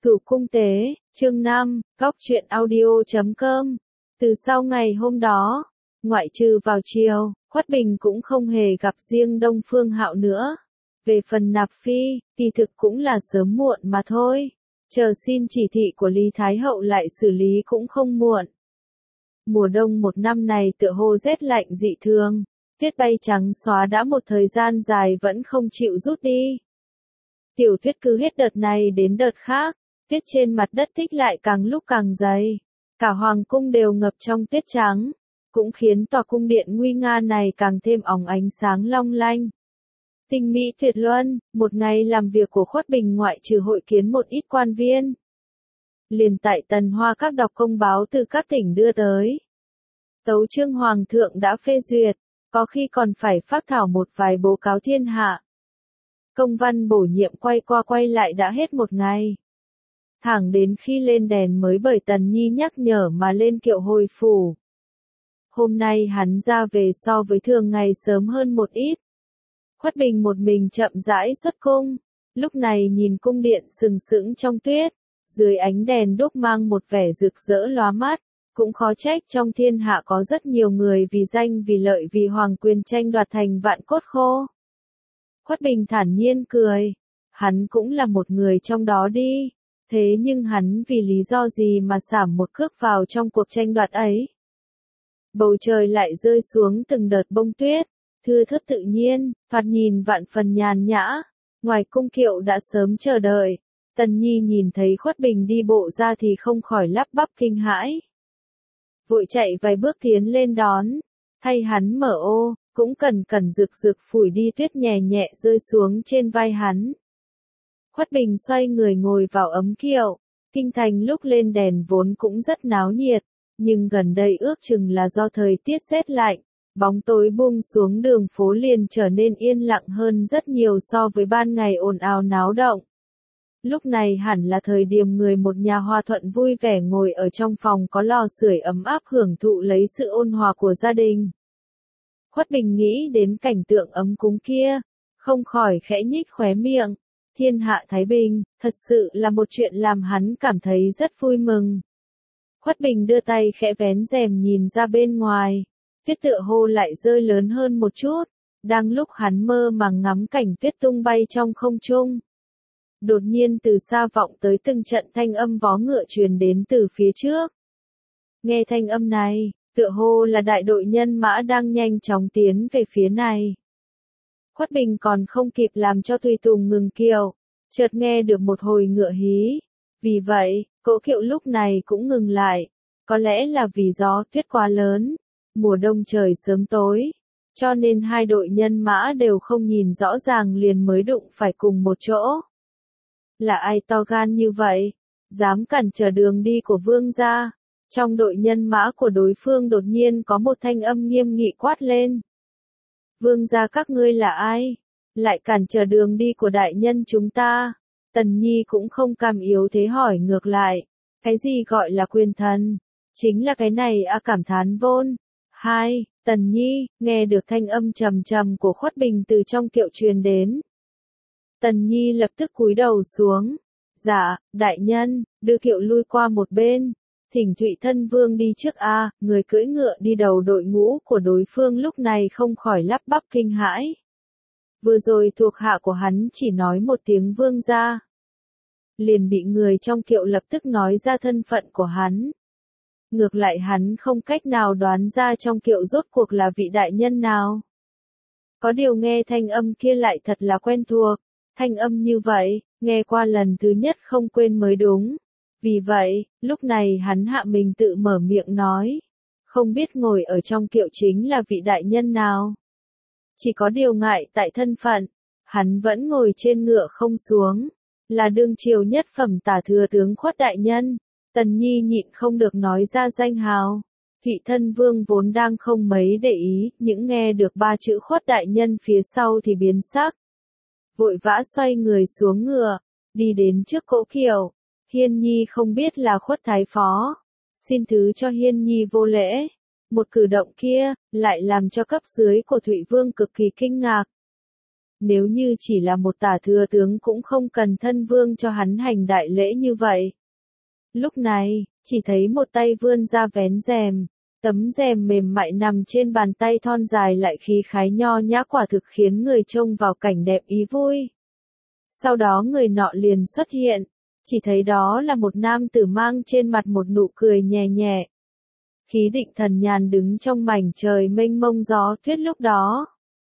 Cửu cung tế, chương 5, góc truyện audio.com. Từ sau ngày hôm đó, ngoại trừ vào chiều, Khuất Bình cũng không hề gặp riêng Đông Phương Hạo nữa. Về phần Nạp Phi, kỳ thực cũng là sớm muộn mà thôi. Chờ xin chỉ thị của Lý Thái Hậu lại xử lý cũng không muộn. Mùa đông một năm này tựa hồ rét lạnh dị thường, tuyết bay trắng xóa đã một thời gian dài vẫn không chịu rút đi. Tiểu tuyết cứ hết đợt này đến đợt khác, tuyết trên mặt đất tích lại càng lúc càng dày. Cả hoàng cung đều ngập trong tuyết trắng, cũng khiến tòa cung điện nguy nga này càng thêm óng ánh sáng long lanh. Tinh mỹ tuyệt luân, một ngày làm việc của Khuất Bình ngoại trừ hội kiến một ít quan viên. Liền tại Tần Hoa các đọc công báo từ các tỉnh đưa tới. Tấu chương hoàng thượng đã phê duyệt, có khi còn phải phác thảo một vài báo cáo thiên hạ. Công văn bổ nhiệm quay qua quay lại đã hết một ngày. Thẳng đến khi lên đèn mới bởi Tần Nhi nhắc nhở mà lên kiệu hồi phủ. Hôm nay hắn ra về so với thường ngày sớm hơn một ít. Khuất Bình một mình chậm rãi xuất cung, lúc này nhìn cung điện sừng sững trong tuyết, dưới ánh đèn đuốc mang một vẻ rực rỡ lóa mắt, cũng khó trách trong thiên hạ có rất nhiều người vì danh vì lợi vì hoàng quyền tranh đoạt thành vạn cốt khô. Khuất Bình thản nhiên cười, hắn cũng là một người trong đó đi, thế nhưng hắn vì lý do gì mà sảm một cước vào trong cuộc tranh đoạt ấy. Bầu trời lại rơi xuống từng đợt bông tuyết, thưa thớt tự nhiên, thoạt nhìn vạn phần nhàn nhã, ngoài cung kiệu đã sớm chờ đợi. Tần Nhi nhìn thấy Khuất Bình đi bộ ra thì không khỏi lắp bắp kinh hãi. Vội chạy vài bước tiến lên đón, thay hắn mở ô, cũng cẩn rực rực phủi đi tuyết nhẹ nhẹ rơi xuống trên vai hắn. Khuất Bình xoay người ngồi vào ấm kiệu, kinh thành lúc lên đèn vốn cũng rất náo nhiệt, nhưng gần đây ước chừng là do thời tiết rét lạnh, bóng tối buông xuống đường phố liền trở nên yên lặng hơn rất nhiều so với ban ngày ồn ào náo động. Lúc này hẳn là thời điểm người một nhà hòa thuận vui vẻ ngồi ở trong phòng có lò sưởi ấm áp hưởng thụ lấy sự ôn hòa của gia đình. Khuất Bình nghĩ đến cảnh tượng ấm cúng kia, không khỏi khẽ nhích khóe miệng. Thiên hạ thái bình, thật sự là một chuyện làm hắn cảm thấy rất vui mừng. Khuất Bình đưa tay khẽ vén rèm nhìn ra bên ngoài, tuyết tựa hồ lại rơi lớn hơn một chút, đang lúc hắn mơ màng ngắm cảnh tuyết tung bay trong không trung. Đột nhiên từ xa vọng tới từng trận thanh âm vó ngựa truyền đến từ phía trước. Nghe thanh âm này, tựa hồ là đại đội nhân mã đang nhanh chóng tiến về phía này. Khuất Bình còn không kịp làm cho tùy tùng ngừng kiệu, chợt nghe được một hồi ngựa hí. Vì vậy, cỗ kiệu lúc này cũng ngừng lại. Có lẽ là vì gió tuyết quá lớn, mùa đông trời sớm tối, cho nên hai đội nhân mã đều không nhìn rõ ràng liền mới đụng phải cùng một chỗ. Là ai to gan như vậy, dám cản trở đường đi của vương gia? Trong đội nhân mã của đối phương đột nhiên có một thanh âm nghiêm nghị quát lên. Vương gia các ngươi là ai? Lại cản trở đường đi của đại nhân chúng ta? Tần Nhi cũng không cam yếu thế hỏi ngược lại. Cái gì gọi là quyền thần? Chính là cái này à, cảm thán vôn. Hai, Tần Nhi, nghe được thanh âm trầm trầm của Khuất Bình từ trong kiệu truyền đến. Tần Nhi lập tức cúi đầu xuống. Dạ, đại nhân, đưa kiệu lui qua một bên. Thỉnh Thụy Thân Vương đi trước a. Người cưỡi ngựa đi đầu đội ngũ của đối phương lúc này không khỏi lắp bắp kinh hãi. Vừa rồi thuộc hạ của hắn chỉ nói một tiếng vương gia, liền bị người trong kiệu lập tức nói ra thân phận của hắn. Ngược lại hắn không cách nào đoán ra trong kiệu rốt cuộc là vị đại nhân nào. Có điều nghe thanh âm kia lại thật là quen thuộc, thanh âm như vậy, nghe qua lần thứ nhất không quên mới đúng. Vì vậy, lúc này hắn hạ mình tự mở miệng nói, không biết ngồi ở trong kiệu chính là vị đại nhân nào. Chỉ có điều ngại tại thân phận, hắn vẫn ngồi trên ngựa không xuống, là đương triều nhất phẩm tả thừa tướng Khuất đại nhân. Tần Nhi nhịn không được nói ra danh hào. Thụy Thân Vương vốn đang không mấy để ý, những nghe được ba chữ Khuất đại nhân phía sau thì biến sắc. Vội vã xoay người xuống ngựa, đi đến trước cỗ kiệu. Hiên Nhi không biết là Khuất thái phó, xin thứ cho Hiên Nhi vô lễ. Một cử động kia, lại làm cho cấp dưới của Thụy Vương cực kỳ kinh ngạc. nếu như chỉ là một tả thừa tướng cũng không cần thân vương cho hắn hành đại lễ như vậy. Lúc này, chỉ thấy một tay vươn ra vén rèm, tấm rèm mềm mại nằm trên bàn tay thon dài lại khí khái nho nhã quả thực khiến người trông vào cảnh đẹp ý vui. Sau đó người nọ liền xuất hiện, chỉ thấy đó là một nam tử mang trên mặt một nụ cười nhẹ nhẹ. Khí định thần nhàn đứng trong mảnh trời mênh mông gió tuyết lúc đó.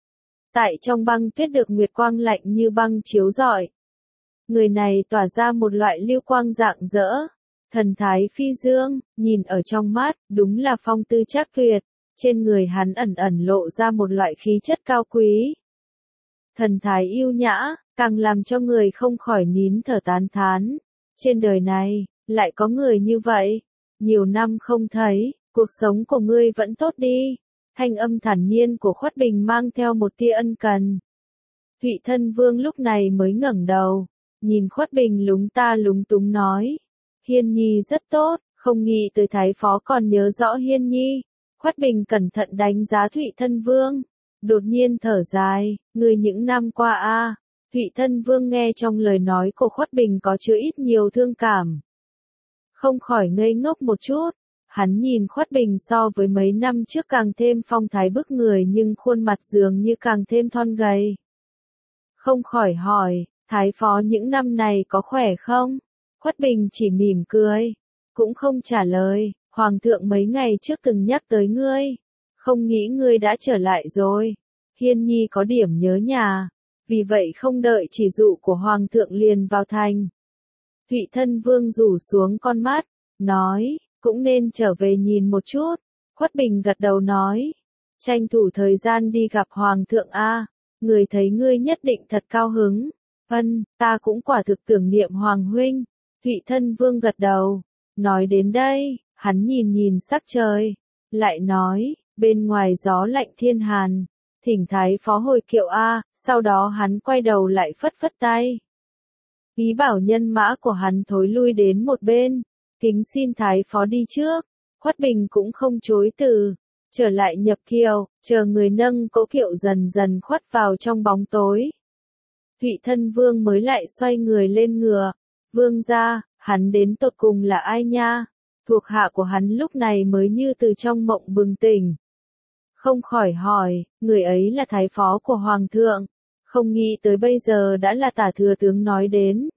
Tại trong băng tuyết được nguyệt quang lạnh như băng chiếu rọi. Người này tỏa ra một loại lưu quang rạng rỡ, thần thái phi dương, nhìn ở trong mắt, đúng là phong tư trác tuyệt, trên người hắn ẩn ẩn lộ ra một loại khí chất cao quý. Thần thái yêu nhã, càng làm cho người không khỏi nín thở tán thán. Trên đời này, lại có người như vậy. Nhiều năm không thấy, cuộc sống của ngươi vẫn tốt đi. Thanh âm thản nhiên của Khuất Bình mang theo một tia ân cần. Thụy Thân Vương lúc này mới ngẩng đầu, nhìn Khuất Bình lúng ta lúng túng nói. Hiên Nhi rất tốt, không nghĩ tới Thái Phó còn nhớ rõ Hiên Nhi. Khuất Bình cẩn thận đánh giá Thụy Thân Vương. Đột nhiên thở dài, người những năm qua Thụy Thân Vương nghe trong lời nói của Khuất Bình có chứa ít nhiều thương cảm. Không khỏi ngây ngốc một chút, hắn nhìn Khuất Bình so với mấy năm trước càng thêm phong thái bức người nhưng khuôn mặt dường như càng thêm thon gầy. Không khỏi hỏi, Thái Phó những năm này có khỏe không? Khuất Bình chỉ mỉm cười, cũng không trả lời, Hoàng thượng mấy ngày trước từng nhắc tới ngươi, không nghĩ ngươi đã trở lại rồi. Hiên Nhi có điểm nhớ nhà, vì vậy không đợi chỉ dụ của Hoàng thượng liền vào thành. Thụy Thân Vương rủ xuống con mắt, nói, cũng nên trở về nhìn một chút. Khuất Bình gật đầu nói, tranh thủ thời gian đi gặp Hoàng thượng người thấy ngươi nhất định thật cao hứng. Vâng, ta cũng quả thực tưởng niệm Hoàng huynh. Thụy Thân Vương gật đầu, nói đến đây, hắn nhìn nhìn sắc trời, lại nói, bên ngoài gió lạnh thiên hàn, thỉnh Thái Phó hồi kiệu sau đó hắn quay đầu lại phất phất tay. Ý bảo nhân mã của hắn thối lui đến một bên, kính xin Thái Phó đi trước. Khuất Bình cũng không chối từ, trở lại nhập kiệu, chờ người nâng cỗ kiệu dần dần khuất vào trong bóng tối. Thụy Thân Vương mới lại xoay người lên ngựa. Vương gia, hắn đến tột cùng là ai nha? Thuộc hạ của hắn lúc này mới như từ trong mộng bừng tỉnh. Không khỏi hỏi, người ấy là Thái Phó của Hoàng thượng, không nghĩ tới bây giờ đã là tả thừa tướng nói đến.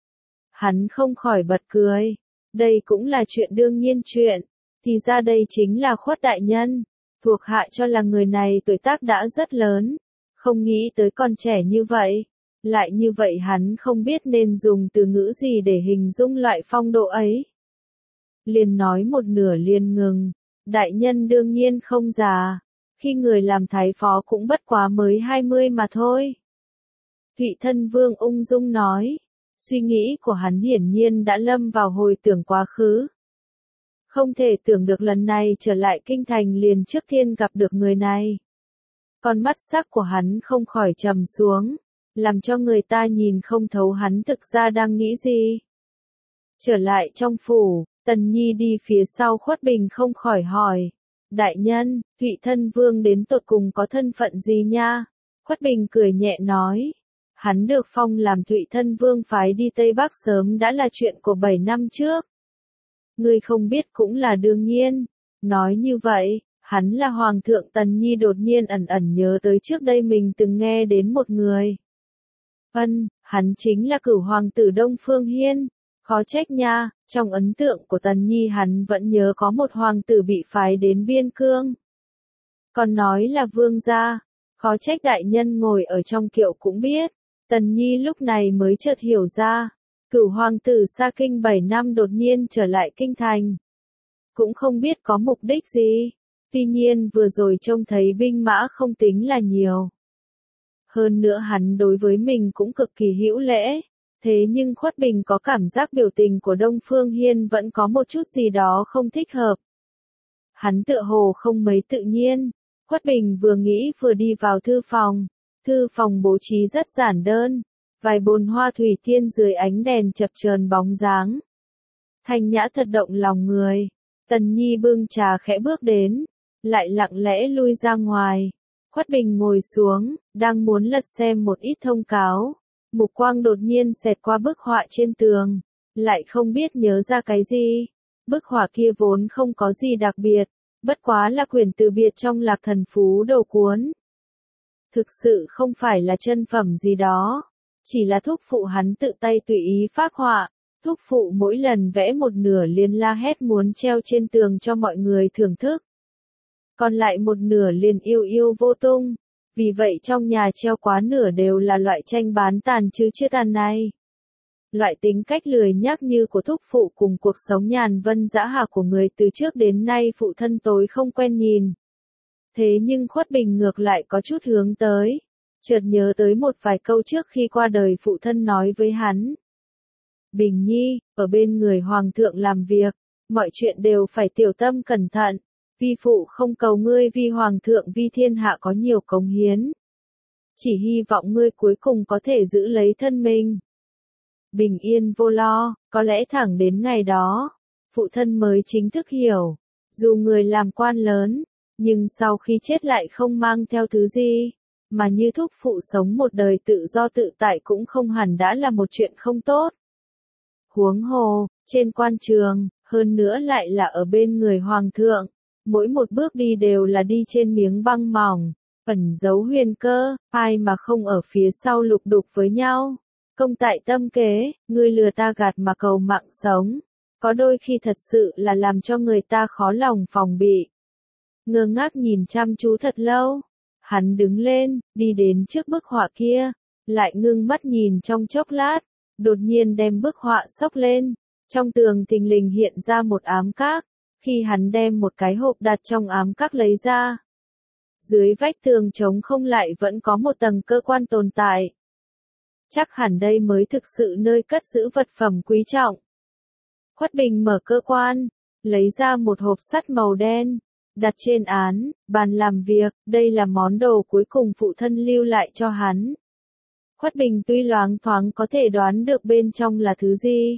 Hắn không khỏi bật cười, đây cũng là chuyện đương nhiên chuyện, thì ra đây chính là Khuất đại nhân, thuộc hạ cho là người này tuổi tác đã rất lớn, không nghĩ tới còn trẻ như vậy. Lại như vậy hắn không biết nên dùng từ ngữ gì để hình dung loại phong độ ấy. Liền nói một nửa liền ngừng, đại nhân đương nhiên không già, khi người làm Thái Phó cũng bất quá mới 20 mà thôi. Thụy Thân Vương ung dung nói, suy nghĩ của hắn hiển nhiên đã lâm vào hồi tưởng quá khứ. Không thể tưởng được lần này trở lại kinh thành liền trước tiên gặp được người này. Con mắt sắc của hắn không khỏi trầm xuống, làm cho người ta nhìn không thấu hắn thực ra đang nghĩ gì. Trở lại trong phủ, Tần Nhi đi phía sau Khuất Bình không khỏi hỏi. Đại nhân, Thụy Thân Vương đến tột cùng có thân phận gì nha? Khuất Bình cười nhẹ nói. Hắn được phong làm Thụy Thân Vương phái đi Tây Bắc sớm đã là chuyện của 7 năm trước. Ngươi không biết cũng là đương nhiên. Nói như vậy, hắn là Hoàng thượng. Tần Nhi đột nhiên ẩn ẩn nhớ tới trước đây mình từng nghe đến một người. Vâng, hắn chính là Cửu Hoàng tử Đông Phương Hiên. Khó trách nha, trong ấn tượng của Tần Nhi hắn vẫn nhớ có một hoàng tử bị phái đến biên cương. Còn nói là vương gia, khó trách đại nhân ngồi ở trong kiệu cũng biết. Tần Nhi lúc này mới chợt hiểu ra, Cửu Hoàng tử xa kinh 7 năm đột nhiên trở lại kinh thành. Cũng không biết có mục đích gì, tuy nhiên vừa rồi trông thấy binh mã không tính là nhiều. Hơn nữa hắn đối với mình cũng cực kỳ hữu lễ. Thế nhưng Khuất Bình có cảm giác biểu tình của Đông Phương Hiên vẫn có một chút gì đó không thích hợp. Hắn tựa hồ không mấy tự nhiên. Khuất Bình vừa nghĩ vừa đi vào thư phòng. Thư phòng bố trí rất giản đơn. Vài bồn hoa thủy tiên dưới ánh đèn chập chờn bóng dáng. Thanh nhã thật động lòng người. Tần Nhi bưng trà khẽ bước đến. Lại lặng lẽ lui ra ngoài. Khuất Bình ngồi xuống, đang muốn lật xem một ít thông cáo. Mục quang đột nhiên xẹt qua bức họa trên tường, lại không biết nhớ ra cái gì. Bức họa kia vốn không có gì đặc biệt, bất quá là quyển từ biệt trong Lạc Thần Phú đầu cuốn. Thực sự không phải là chân phẩm gì đó, chỉ là thúc phụ hắn tự tay tùy ý phác họa. Thúc phụ mỗi lần vẽ một nửa liền la hét muốn treo trên tường cho mọi người thưởng thức. Còn lại một nửa liền yêu yêu vô tung. Vì vậy trong nhà treo quá nửa đều là loại tranh bán tàn chứ chưa tàn này. Loại tính cách lười nhác như của thúc phụ cùng cuộc sống nhàn vân dã hà của người từ trước đến nay phụ thân tối không quen nhìn. Thế nhưng Khuất Bình ngược lại có chút hướng tới. Chợt nhớ tới một vài câu trước khi qua đời phụ thân nói với hắn. Bình Nhi, ở bên người hoàng thượng làm việc, mọi chuyện đều phải tiểu tâm cẩn thận. Vi phụ không cầu ngươi vì hoàng thượng vì thiên hạ có nhiều cống hiến. Chỉ hy vọng ngươi cuối cùng có thể giữ lấy thân mình. Bình yên vô lo, có lẽ thẳng đến ngày đó, phụ thân mới chính thức hiểu. Dù người làm quan lớn, nhưng sau khi chết lại không mang theo thứ gì, mà như thúc phụ sống một đời tự do tự tại cũng không hẳn đã là một chuyện không tốt. Huống hồ, trên quan trường, hơn nữa lại là ở bên người hoàng thượng, mỗi một bước đi đều là đi trên miếng băng mỏng, ẩn giấu huyền cơ, ai mà không ở phía sau lục đục với nhau. Công tại tâm kế, ngươi lừa ta gạt mà cầu mạng sống, có đôi khi thật sự là làm cho người ta khó lòng phòng bị. Ngơ ngác nhìn chăm chú thật lâu, hắn đứng lên, đi đến trước bức họa kia, lại ngưng mắt nhìn trong chốc lát, đột nhiên đem bức họa xốc lên, trong tường thình lình hiện ra một ám các, khi hắn đem một cái hộp đặt trong ám các lấy ra. Dưới vách tường trống không lại vẫn có một tầng cơ quan tồn tại. Chắc hẳn đây mới thực sự nơi cất giữ vật phẩm quý trọng. Khuất Bình mở cơ quan, lấy ra một hộp sắt màu đen, đặt trên bàn làm việc, đây là món đồ cuối cùng phụ thân lưu lại cho hắn. Khuất Bình tuy loáng thoáng có thể đoán được bên trong là thứ gì,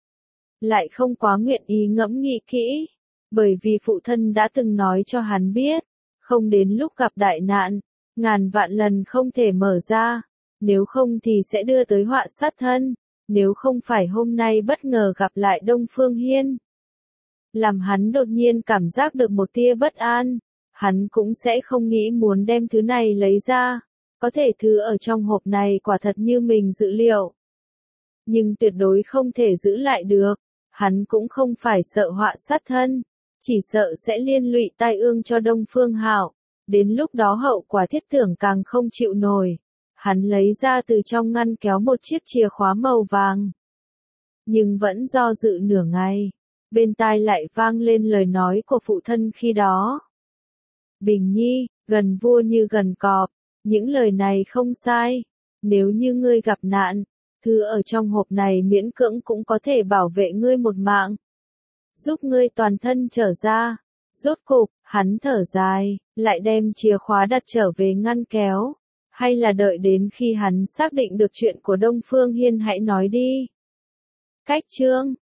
lại không quá nguyện ý ngẫm nghĩ kỹ, bởi vì phụ thân đã từng nói cho hắn biết, không đến lúc gặp đại nạn, ngàn vạn lần không thể mở ra, nếu không thì sẽ đưa tới họa sát thân, nếu không phải hôm nay bất ngờ gặp lại Đông Phương Hiên. Làm hắn đột nhiên cảm giác được một tia bất an, hắn cũng sẽ không nghĩ muốn đem thứ này lấy ra, có thể thứ ở trong hộp này quả thật như mình dự liệu. Nhưng tuyệt đối không thể giữ lại được, hắn cũng không phải sợ họa sát thân, chỉ sợ sẽ liên lụy tai ương cho Đông Phương Hạo, đến lúc đó hậu quả thiết tưởng càng không chịu nổi. Hắn lấy ra từ trong ngăn kéo một chiếc chìa khóa màu vàng. Nhưng vẫn do dự nửa ngày, bên tai lại vang lên lời nói của phụ thân khi đó. Bình Nhi, gần vua như gần cọp, những lời này không sai, nếu như ngươi gặp nạn, thứ ở trong hộp này miễn cưỡng cũng có thể bảo vệ ngươi một mạng, giúp ngươi toàn thân trở ra. Rốt cục, hắn thở dài, lại đem chìa khóa đặt trở về ngăn kéo. Hay là đợi đến khi hắn xác định được chuyện của Đông Phương Hiên hãy nói đi. Cách chương